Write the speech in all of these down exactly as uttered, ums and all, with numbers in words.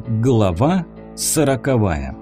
Глава сороковая.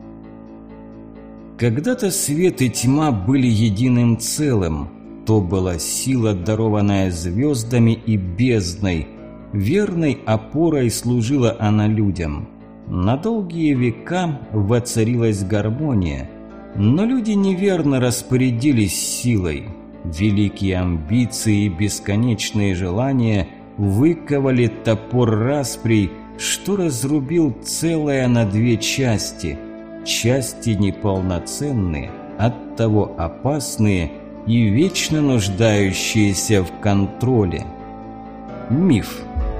Когда-то свет и тьма были единым целым. То была сила, дарованная звездами и бездной. Верной опорой служила она людям. На долгие века воцарилась гармония. Но люди неверно распорядились силой. Великие амбиции и бесконечные желания выковали топор расприй, что разрубил целое на две части. Части неполноценные, оттого опасные и вечно нуждающиеся в контроле. Миф.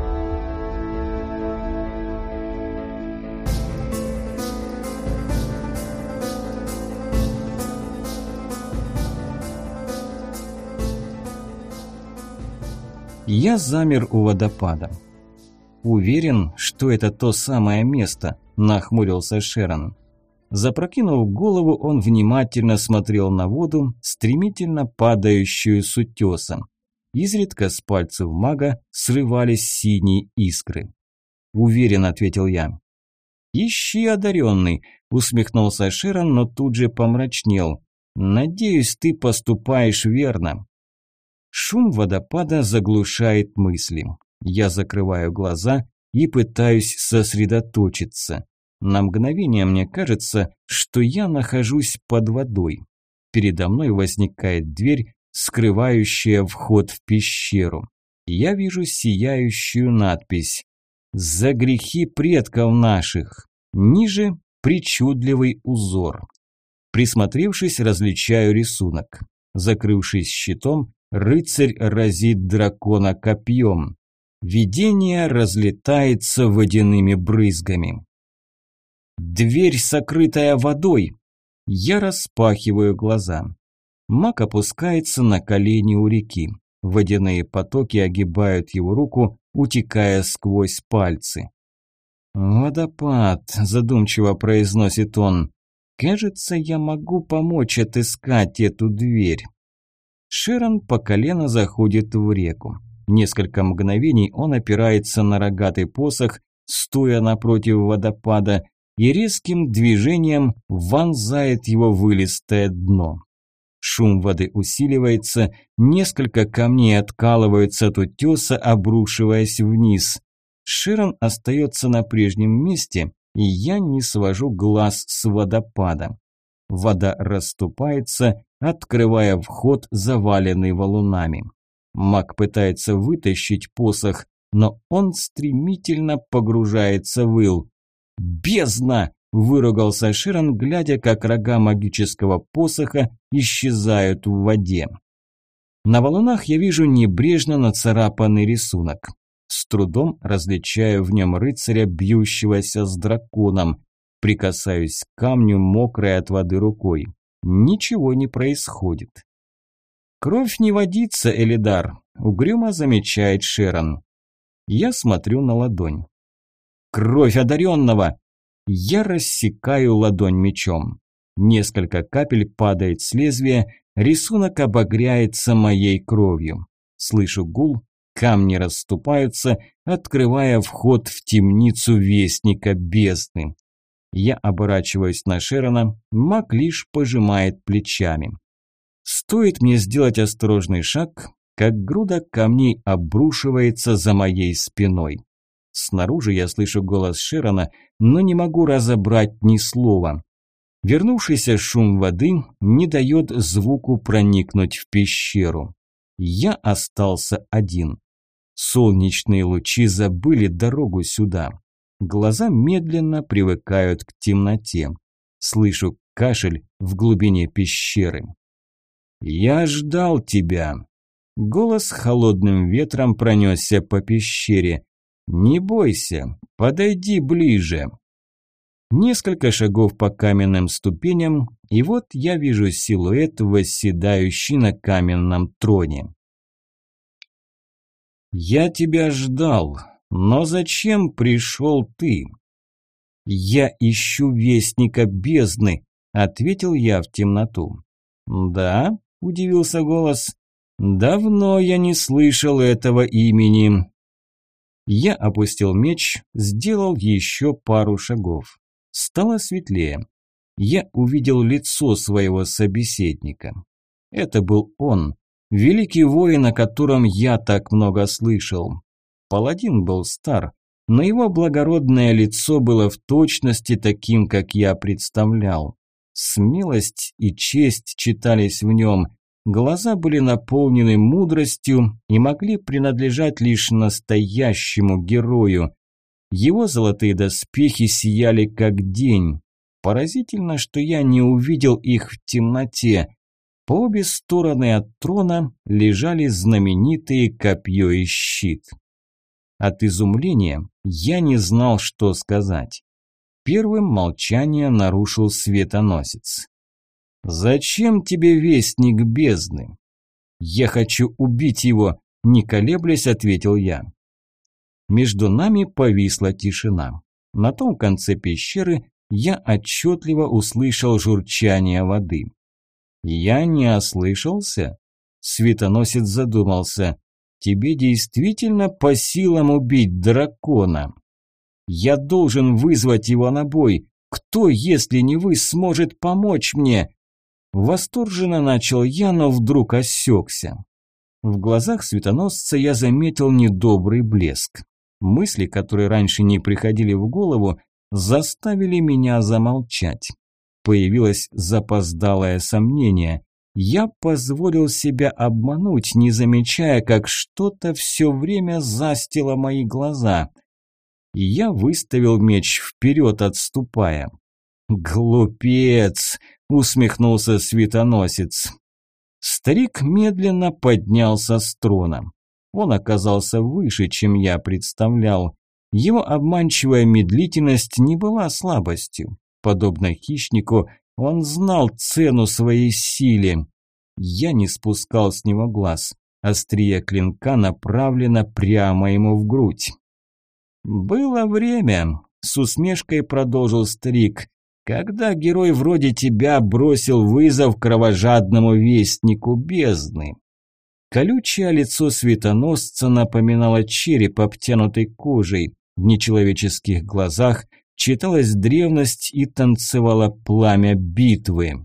Я замер у водопада. «Уверен, что это то самое место», – нахмурился Шерон. Запрокинув голову, он внимательно смотрел на воду, стремительно падающую с утеса. Изредка с пальцев мага срывались синие искры. «Уверен», – ответил я. «Ищи, одаренный», – усмехнулся Шерон, но тут же помрачнел. «Надеюсь, ты поступаешь верно». Шум водопада заглушает мысли. Я закрываю глаза и пытаюсь сосредоточиться. На мгновение мне кажется, что я нахожусь под водой. Передо мной возникает дверь, скрывающая вход в пещеру. Я вижу сияющую надпись «За грехи предков наших». Ниже причудливый узор. Присмотревшись, различаю рисунок. Закрывшись щитом, рыцарь разит дракона копьем. Видение разлетается водяными брызгами. Дверь, сокрытая водой. Я распахиваю глаза. Маг опускается на колени у реки. Водяные потоки огибают его руку, утекая сквозь пальцы. «Водопад», – задумчиво произносит он. «Кажется, я могу помочь отыскать эту дверь». Шерон по колено заходит в реку. Несколько мгновений он опирается на рогатый посох, стоя напротив водопада, и резким движением вонзает его в илистое дно. Шум воды усиливается, несколько камней откалываются от утеса, обрушиваясь вниз. Шерон остается на прежнем месте, и я не свожу глаз с водопада. Вода расступается, открывая вход, заваленный валунами. Маг пытается вытащить посох, но он стремительно погружается в ил. «Бездна!» – выругался Шерон, глядя, как рога магического посоха исчезают в воде. На валунах я вижу небрежно нацарапанный рисунок. С трудом различаю в нем рыцаря, бьющегося с драконом. Прикасаюсь к камню, мокрой от воды рукой. Ничего не происходит. «Кровь не водится, Элидар», – угрюмо замечает Шерон. Я смотрю на ладонь. «Кровь одаренного!» Я рассекаю ладонь мечом. Несколько капель падает с лезвия, рисунок обогряется моей кровью. Слышу гул, камни расступаются, открывая вход в темницу Вестника Бездны. Я оборачиваюсь на Шерона, маг лишь пожимает плечами. Стоит мне сделать осторожный шаг, как груда камней обрушивается за моей спиной. Снаружи я слышу голос Шерона, но не могу разобрать ни слова. Вернувшийся шум воды не дает звуку проникнуть в пещеру. Я остался один. Солнечные лучи забыли дорогу сюда. Глаза медленно привыкают к темноте. Слышу кашель в глубине пещеры. «Я ждал тебя». Голос холодным ветром пронесся по пещере. «Не бойся, подойди ближе». Несколько шагов по каменным ступеням, и вот я вижу силуэт, восседающий на каменном троне. «Я тебя ждал, но зачем пришел ты?» «Я ищу Вестника Бездны», – ответил я в темноту. «Да?» – удивился голос. «Давно я не слышал этого имени». Я опустил меч, сделал еще пару шагов. Стало светлее. Я увидел лицо своего собеседника. Это был он, великий воин, о котором я так много слышал. Паладин был стар, но его благородное лицо было в точности таким, как я представлял. Смелость и честь читались в нем, глаза были наполнены мудростью и могли принадлежать лишь настоящему герою. Его золотые доспехи сияли как день. Поразительно, что я не увидел их в темноте. По обе стороны от трона лежали знаменитые копье и щит. От изумления я не знал, что сказать. Первым молчание нарушил светоносец. «Зачем тебе вестник бездны?» «Я хочу убить его», – не колеблясь, ответил я. Между нами повисла тишина. На том конце пещеры я отчетливо услышал журчание воды. «Я не ослышался?» Светоносец задумался. «Тебе действительно по силам убить дракона?» «Я должен вызвать его на бой. Кто, если не вы, сможет помочь мне?» Восторженно начал я, но вдруг осекся. В глазах светоносца я заметил недобрый блеск. Мысли, которые раньше не приходили в голову, заставили меня замолчать. Появилось запоздалое сомнение. Я позволил себя обмануть, не замечая, как что-то все время застило мои глаза. Я выставил меч вперед, отступая. «Глупец!» – усмехнулся светоносец. Старик медленно поднялся с трона. Он оказался выше, чем я представлял. Его обманчивая медлительность не была слабостью. Подобно хищнику, он знал цену своей силе. Я не спускал с него глаз. Острие клинка направлено прямо ему в грудь. «Было время», – с усмешкой продолжил старик, «когда герой вроде тебя бросил вызов кровожадному вестнику бездны». Колючее лицо светоносца напоминало череп, обтянутый кожей. В нечеловеческих глазах читалась древность и танцевало пламя битвы.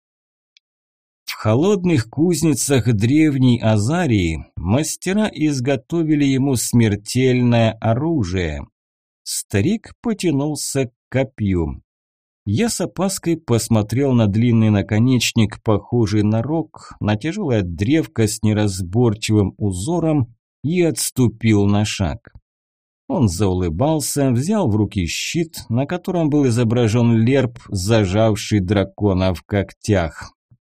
В холодных кузницах древней Азарии мастера изготовили ему смертельное оружие. Старик потянулся к копью. Я с опаской посмотрел на длинный наконечник, похожий на рог, на тяжелое древко с неразборчивым узором и отступил на шаг. Он заулыбался, взял в руки щит, на котором был изображен лерб, зажавший дракона в когтях.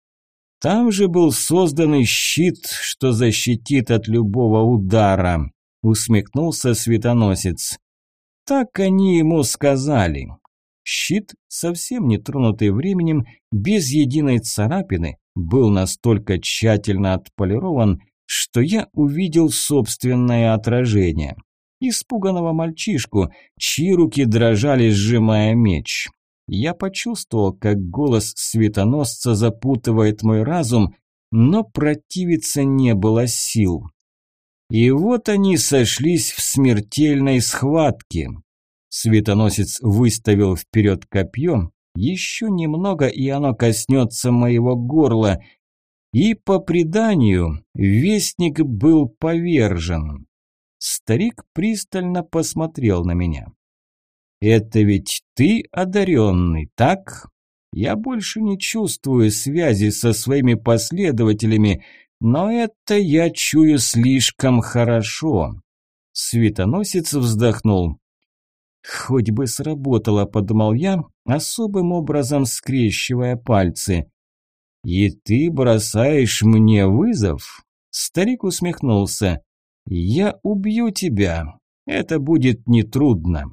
Там же был создан и щит, что защитит от любого удара, усмехнулся светоносец. Так они ему сказали. Щит, совсем не тронутый временем, без единой царапины, был настолько тщательно отполирован, что я увидел собственное отражение. Испуганного мальчишку, чьи руки дрожали, сжимая меч. Я почувствовал, как голос светоносца запутывает мой разум, но противиться не было сил. И вот они сошлись в смертельной схватке. Светоносец выставил вперед копье, еще немного, и оно коснется моего горла. И по преданию, вестник был повержен. Старик пристально посмотрел на меня. «Это ведь ты одаренный, так? Я больше не чувствую связи со своими последователями, но это я чую слишком хорошо». Светоносец вздохнул. «Хоть бы сработало», – подумал я, особым образом скрещивая пальцы. «И ты бросаешь мне вызов?» Старик усмехнулся. «Я убью тебя. Это будет нетрудно».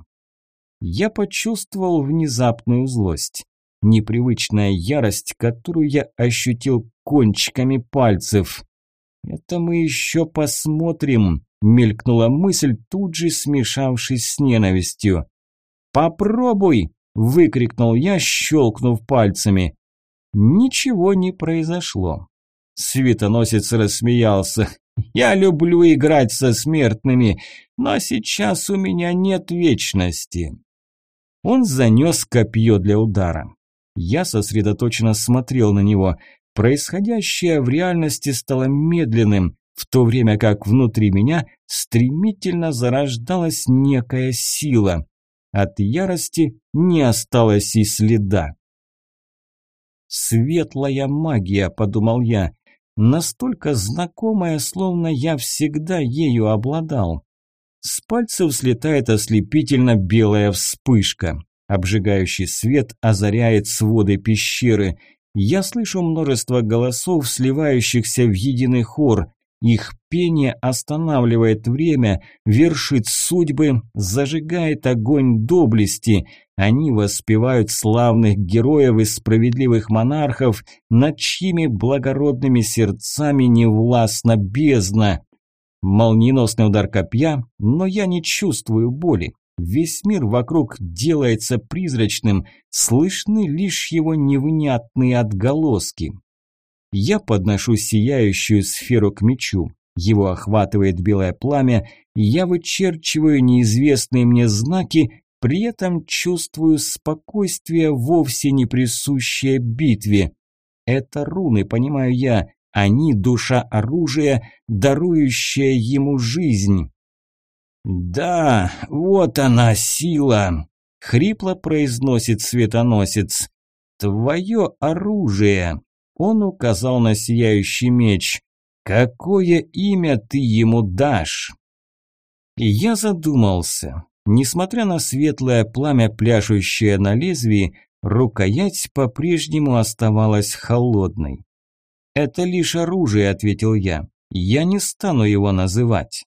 Я почувствовал внезапную злость. Непривычная ярость, которую я ощутил кончиками пальцев. «Это мы еще посмотрим», – мелькнула мысль, тут же смешавшись с ненавистью. «Попробуй!» – выкрикнул я, щелкнув пальцами. Ничего не произошло. Светоносец рассмеялся. Я люблю играть со смертными, но сейчас у меня нет вечности». Он занес копье для удара. Я сосредоточенно смотрел на него. Происходящее в реальности стало медленным, в то время как внутри меня стремительно зарождалась некая сила. От ярости не осталось и следа. «Светлая магия», – подумал я, – настолько знакомая, словно я всегда ею обладал. С пальцев слетает ослепительно белая вспышка. Обжигающий свет озаряет своды пещеры. Я слышу множество голосов, сливающихся в единый хор. Их пение останавливает время, вершит судьбы, зажигает огонь доблести. Они воспевают славных героев и справедливых монархов, над чьими благородными сердцами не властна бездна. Молниеносный удар копья, но я не чувствую боли. Весь мир вокруг делается призрачным, слышны лишь его невнятные отголоски. Я подношу сияющую сферу к мечу. Его охватывает белое пламя, и я вычерчиваю неизвестные мне знаки, при этом чувствую спокойствие, вовсе не присущее битве. Это руны, понимаю я. Они – душа оружия, дарующая ему жизнь. «Да, вот она сила!» – хрипло произносит светоносец. «Твое оружие!» – он указал на сияющий меч. «Какое имя ты ему дашь?» И я задумался. Несмотря на светлое пламя, пляшущее на лезвии, рукоять по-прежнему оставалась холодной. «Это лишь оружие», – ответил я. «Я не стану его называть».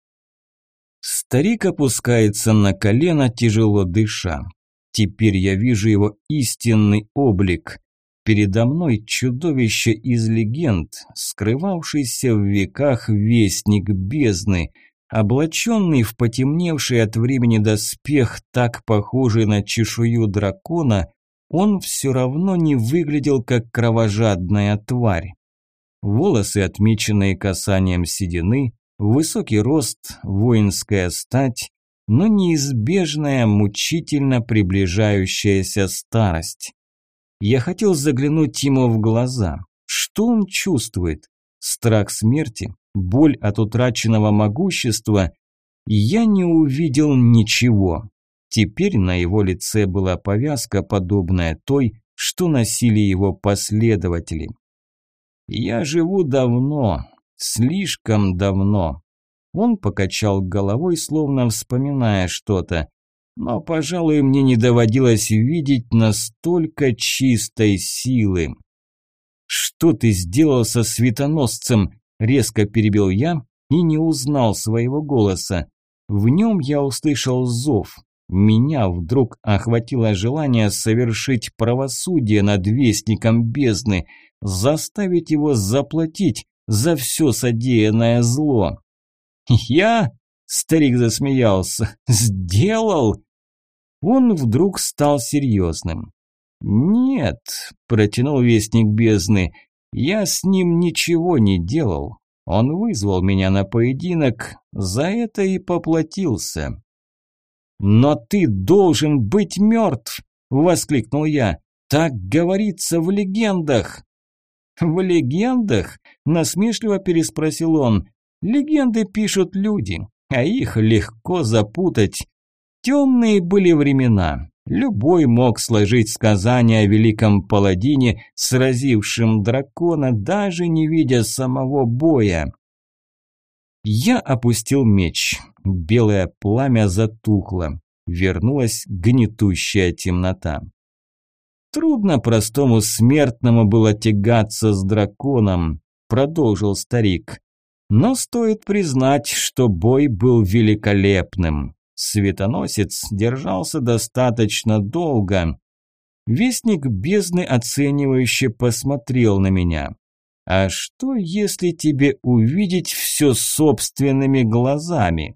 Старик опускается на колено, тяжело дыша. Теперь я вижу его истинный облик. Передо мной чудовище из легенд, скрывавшийся в веках вестник бездны, облаченный в потемневший от времени доспех, так похожий на чешую дракона, он все равно не выглядел как кровожадная тварь. Волосы, отмеченные касанием седины, высокий рост, воинская стать, но неизбежная, мучительно приближающаяся старость. Я хотел заглянуть ему в глаза. Что он чувствует? Страх смерти? Боль от утраченного могущества? Я не увидел ничего. Теперь на его лице была повязка, подобная той, что носили его последователи. «Я живу давно, слишком давно». Он покачал головой, словно вспоминая что-то. «Но, пожалуй, мне не доводилось видеть настолько чистой силы». «Что ты сделал со светоносцем?» – резко перебил я и не узнал своего голоса. В нем я услышал зов. Меня вдруг охватило желание совершить правосудие над вестником бездны, заставить его заплатить за все содеянное зло. «Я?» – старик засмеялся. «Сделал?» Он вдруг стал серьезным. «Нет», – протянул вестник бездны, – «я с ним ничего не делал. Он вызвал меня на поединок, за это и поплатился». «Но ты должен быть мертв!» – воскликнул я. «Так говорится в легендах!» «В легендах?» – насмешливо переспросил он. «Легенды пишут люди, а их легко запутать. Темные были времена. Любой мог сложить сказание о великом паладине, сразившем дракона, даже не видя самого боя». Я опустил меч. Белое пламя затухло. Вернулась гнетущая темнота. «Трудно простому смертному было тягаться с драконом», – продолжил старик. «Но стоит признать, что бой был великолепным. Светоносец держался достаточно долго». Вестник бездны оценивающе посмотрел на меня. «А что, если тебе увидеть все собственными глазами?»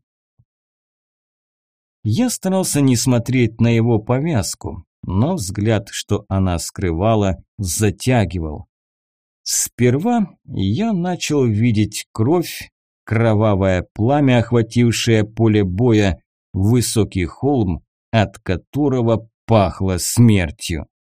Я старался не смотреть на его повязку, но взгляд, что она скрывала, затягивал. Сперва я начал видеть кровь, кровавое пламя, охватившее поле боя, высокий холм, от которого пахло смертью.